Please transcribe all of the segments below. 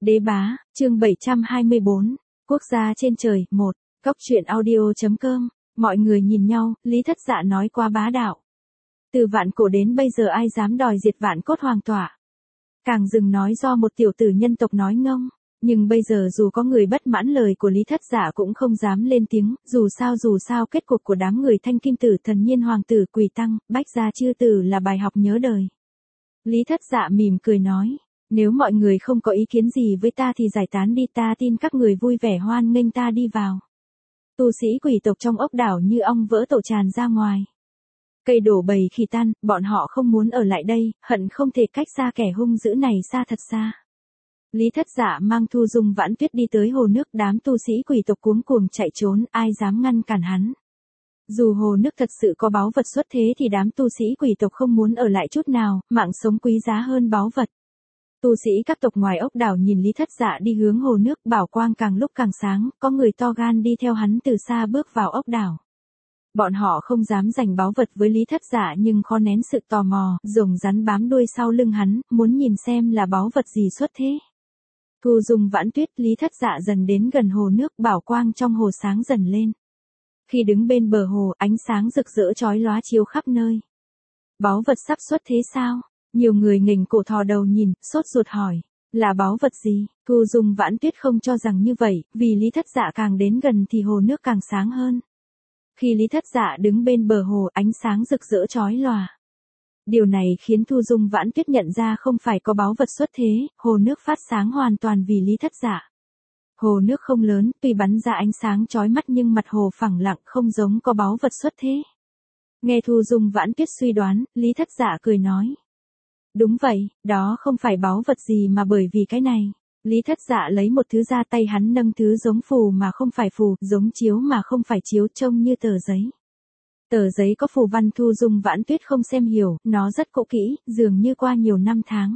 Đế bá, chương 724, Quốc gia trên trời, 1, Cốc truyện audio.com, mọi người nhìn nhau, Lý Thất Dạ nói quá bá đạo. Từ vạn cổ đến bây giờ ai dám đòi diệt vạn cốt hoàng tỏa. Càng dừng nói do một tiểu tử nhân tộc nói ngông, nhưng bây giờ dù có người bất mãn lời của Lý Thất Dạ cũng không dám lên tiếng, dù sao kết cục của đám người Thanh Kim Tử Thần Nhiên Hoàng tử Quỳ Tăng, Bách Gia Chư Tử là bài học nhớ đời. Lý Thất Dạ mỉm cười nói. Nếu mọi người không có ý kiến gì với ta thì giải tán đi, ta tin các người vui vẻ hoan nghênh ta đi vào. Tu sĩ quỷ tộc trong ốc đảo như ong vỡ tổ tràn ra ngoài. Cây đổ bầy khi tan, bọn họ không muốn ở lại đây, hận không thể cách xa kẻ hung dữ này xa thật xa. Lý Thất Dạ mang Thu Dung Vãn Tuyết đi tới hồ nước, đám tu sĩ quỷ tộc cuống cuồng chạy trốn, ai dám ngăn cản hắn. Dù hồ nước thật sự có báu vật xuất thế thì đám tu sĩ quỷ tộc không muốn ở lại chút nào, mạng sống quý giá hơn báu vật. Tu sĩ các tộc ngoài ốc đảo nhìn Lý Thất Dạ đi hướng hồ nước, bảo quang càng lúc càng sáng, có người to gan đi theo hắn từ xa bước vào ốc đảo. Bọn họ không dám giành báu vật với Lý Thất Dạ nhưng khó nén sự tò mò, rồng rắn bám đuôi sau lưng hắn, muốn nhìn xem là báu vật gì xuất thế. Thu Dung Vãn Tuyết, Lý Thất Dạ dần đến gần hồ nước, bảo quang trong hồ sáng dần lên. Khi đứng bên bờ hồ, ánh sáng rực rỡ chói lóa chiếu khắp nơi. Báu vật sắp xuất thế sao? Nhiều người nghềnh cổ thò đầu nhìn, sốt ruột hỏi, là báu vật gì? Thu Dung Vãn Tuyết không cho rằng như vậy, vì Lý Thất Dạ càng đến gần thì hồ nước càng sáng hơn. Khi Lý Thất Dạ đứng bên bờ hồ, ánh sáng rực rỡ chói lòa. Điều này khiến Thu Dung Vãn Tuyết nhận ra không phải có báu vật xuất thế, hồ nước phát sáng hoàn toàn vì Lý Thất Dạ. Hồ nước không lớn, tuy bắn ra ánh sáng chói mắt nhưng mặt hồ phẳng lặng, không giống có báu vật xuất thế. Nghe Thu Dung Vãn Tuyết suy đoán, Lý Thất Dạ cười nói. Đúng vậy, đó không phải báu vật gì mà bởi vì cái này. Lý Thất Dạ lấy một thứ ra tay, hắn nâng thứ giống phù mà không phải phù, giống chiếu mà không phải chiếu, trông như tờ giấy. Tờ giấy có phù văn. Thu Dung Vãn Tuyết không xem hiểu, nó rất cũ kỹ, dường như qua nhiều năm tháng.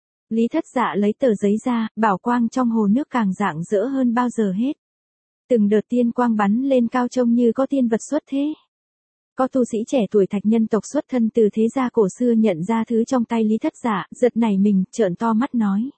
Lý Thất Dạ lấy tờ giấy ra, bảo quang trong hồ nước càng rạng rỡ hơn bao giờ hết. Từng đợt tiên quang bắn lên cao trông như có tiên vật xuất thế. Có tu sĩ trẻ tuổi Thạch nhân tộc xuất thân từ thế gia cổ xưa nhận ra thứ trong tay Lý Thất Dạ, giật nảy mình, trợn to mắt nói.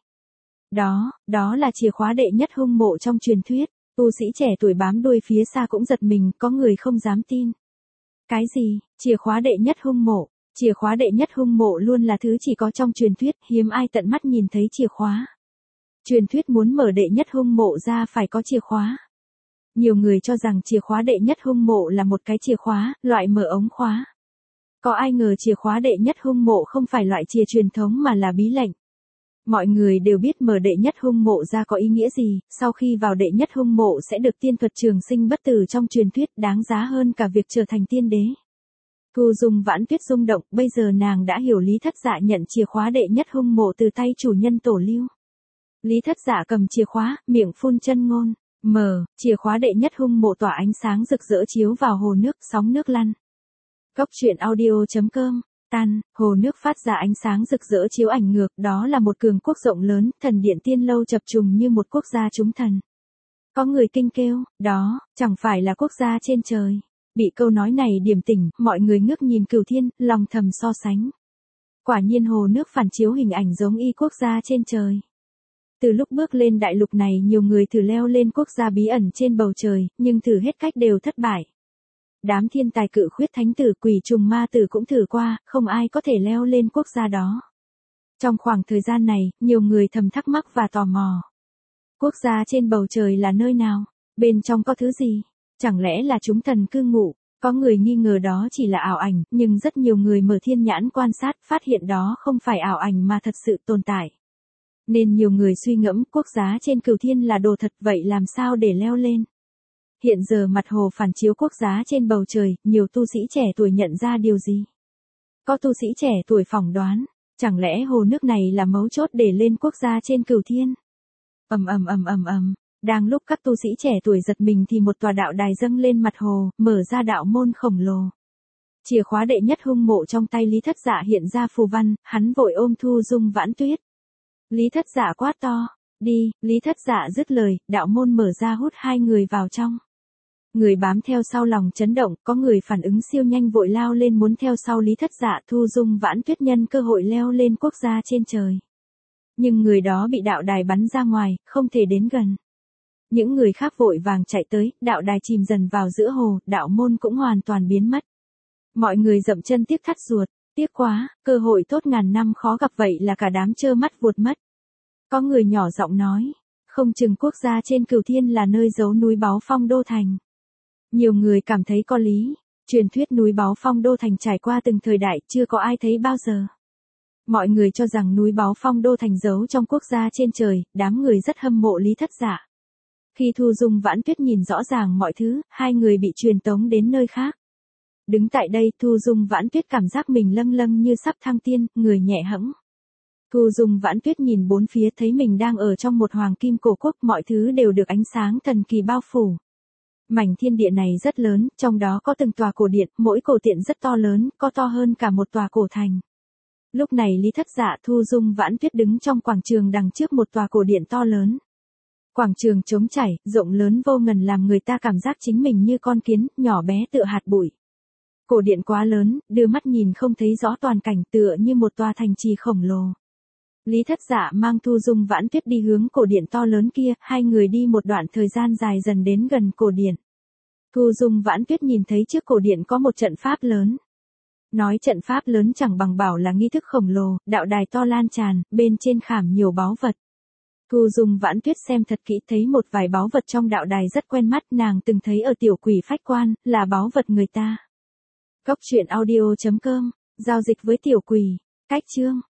Đó là chìa khóa đệ nhất hung mộ trong truyền thuyết. Tu sĩ trẻ tuổi bám đuôi phía xa cũng giật mình, có người không dám tin. Cái gì, chìa khóa đệ nhất hung mộ? Chìa khóa đệ nhất hung mộ luôn là thứ chỉ có trong truyền thuyết, hiếm ai tận mắt nhìn thấy chìa khóa. Truyền thuyết muốn mở đệ nhất hung mộ ra phải có chìa khóa. Nhiều người cho rằng chìa khóa đệ nhất hung mộ là một cái chìa khóa, loại mở ống khóa. Có ai ngờ chìa khóa đệ nhất hung mộ không phải loại chìa truyền thống mà là bí lệnh. Mọi người đều biết mở đệ nhất hung mộ ra có ý nghĩa gì, sau khi vào đệ nhất hung mộ sẽ được tiên thuật trường sinh bất tử trong truyền thuyết, đáng giá hơn cả việc trở thành tiên đế. Thu Dung Vãn Tuyết rung động, bây giờ nàng đã hiểu Lý Thất Dạ nhận chìa khóa đệ nhất hung mộ từ tay chủ nhân Tổ Lưu. Lý Thất Dạ cầm chìa khóa, miệng phun chân ngôn, mở, chìa khóa đệ nhất hung mộ tỏa ánh sáng rực rỡ chiếu vào hồ nước, sóng nước lăn. Cốc truyện audio.com, tan, hồ nước phát ra ánh sáng rực rỡ chiếu ảnh ngược, đó là một cường quốc rộng lớn, thần điện tiên lâu chập trùng như một quốc gia chúng thần. Có người kinh kêu, đó, chẳng phải là quốc gia trên trời. Bị câu nói này điểm tỉnh, mọi người ngước nhìn cửu thiên, lòng thầm so sánh. Quả nhiên hồ nước phản chiếu hình ảnh giống y quốc gia trên trời. Từ lúc bước lên đại lục này nhiều người thử leo lên quốc gia bí ẩn trên bầu trời, nhưng thử hết cách đều thất bại. Đám thiên tài cự khuyết thánh tử quỷ trùng ma tử cũng thử qua, không ai có thể leo lên quốc gia đó. Trong khoảng thời gian này, nhiều người thầm thắc mắc và tò mò. Quốc gia trên bầu trời là nơi nào? Bên trong có thứ gì? Chẳng lẽ là chúng thần cư ngụ? Có người nghi ngờ đó chỉ là ảo ảnh, nhưng rất nhiều người mở thiên nhãn quan sát, phát hiện đó không phải ảo ảnh mà thật sự tồn tại. Nên nhiều người suy ngẫm, quốc gia trên cửu thiên là đồ thật, vậy làm sao để leo lên? Hiện giờ mặt hồ phản chiếu quốc gia trên bầu trời, nhiều tu sĩ trẻ tuổi nhận ra điều gì? Có tu sĩ trẻ tuổi phỏng đoán, chẳng lẽ hồ nước này là mấu chốt để lên quốc gia trên cửu thiên? Đang lúc các tu sĩ trẻ tuổi giật mình thì một tòa đạo đài dâng lên mặt hồ, mở ra đạo môn khổng lồ. Chìa khóa đệ nhất hung mộ trong tay Lý Thất Dạ hiện ra phù văn, hắn vội ôm Thu Dung Vãn Tuyết. Lý Thất Dạ quát to, đi, Lý Thất Dạ dứt lời, đạo môn mở ra hút hai người vào trong. Người bám theo sau lòng chấn động, có người phản ứng siêu nhanh vội lao lên muốn theo sau Lý Thất Dạ. Thu Dung Vãn Tuyết nhân cơ hội leo lên quốc gia trên trời. Nhưng người đó bị đạo đài bắn ra ngoài, không thể đến gần. Những người khác vội vàng chạy tới, đạo đài chìm dần vào giữa hồ, đạo môn cũng hoàn toàn biến mất. Mọi người dậm chân tiếc thắt ruột, tiếc quá, cơ hội tốt ngàn năm khó gặp vậy là cả đám trơ mắt vuột mất. Có người nhỏ giọng nói, không chừng quốc gia trên Cửu Thiên là nơi giấu núi báu Phong Đô Thành. Nhiều người cảm thấy có lý, truyền thuyết núi báu Phong Đô Thành trải qua từng thời đại chưa có ai thấy bao giờ. Mọi người cho rằng núi báu Phong Đô Thành giấu trong quốc gia trên trời, đám người rất hâm mộ Lý Thất Dạ. Khi Thu Dung Vãn Tuyết nhìn rõ ràng mọi thứ, hai người bị truyền tống đến nơi khác. Đứng tại đây Thu Dung Vãn Tuyết cảm giác mình lâng lâng như sắp thăng tiên, người nhẹ hẫng. Thu Dung Vãn Tuyết nhìn bốn phía thấy mình đang ở trong một hoàng kim cổ quốc, mọi thứ đều được ánh sáng thần kỳ bao phủ. Mảnh thiên địa này rất lớn, trong đó có từng tòa cổ điện, mỗi cổ điện rất to lớn, có to hơn cả một tòa cổ thành. Lúc này Lý Thất Dạ Thu Dung Vãn Tuyết đứng trong quảng trường đằng trước một tòa cổ điện to lớn. Quảng trường trống trải, rộng lớn vô ngần làm người ta cảm giác chính mình như con kiến, nhỏ bé tựa hạt bụi. Cổ điện quá lớn, đưa mắt nhìn không thấy rõ toàn cảnh, tựa như một tòa thành trì khổng lồ. Lý Thất Dạ mang Thu Dung Vãn Tuyết đi hướng cổ điện to lớn kia, hai người đi một đoạn thời gian dài dần đến gần cổ điện. Thu Dung Vãn Tuyết nhìn thấy trước cổ điện có một trận pháp lớn. Nói trận pháp lớn chẳng bằng bảo là nghi thức khổng lồ, đạo đài to lan tràn, bên trên khảm nhiều báu vật. Thu Dung Vãn Tuyết xem thật kỹ thấy một vài báu vật trong đạo đài rất quen mắt, nàng từng thấy ở Tiểu Quỷ Phách Quan, là báu vật người ta. Cốc truyện audio.com, giao dịch với Tiểu Quỷ, cách chương.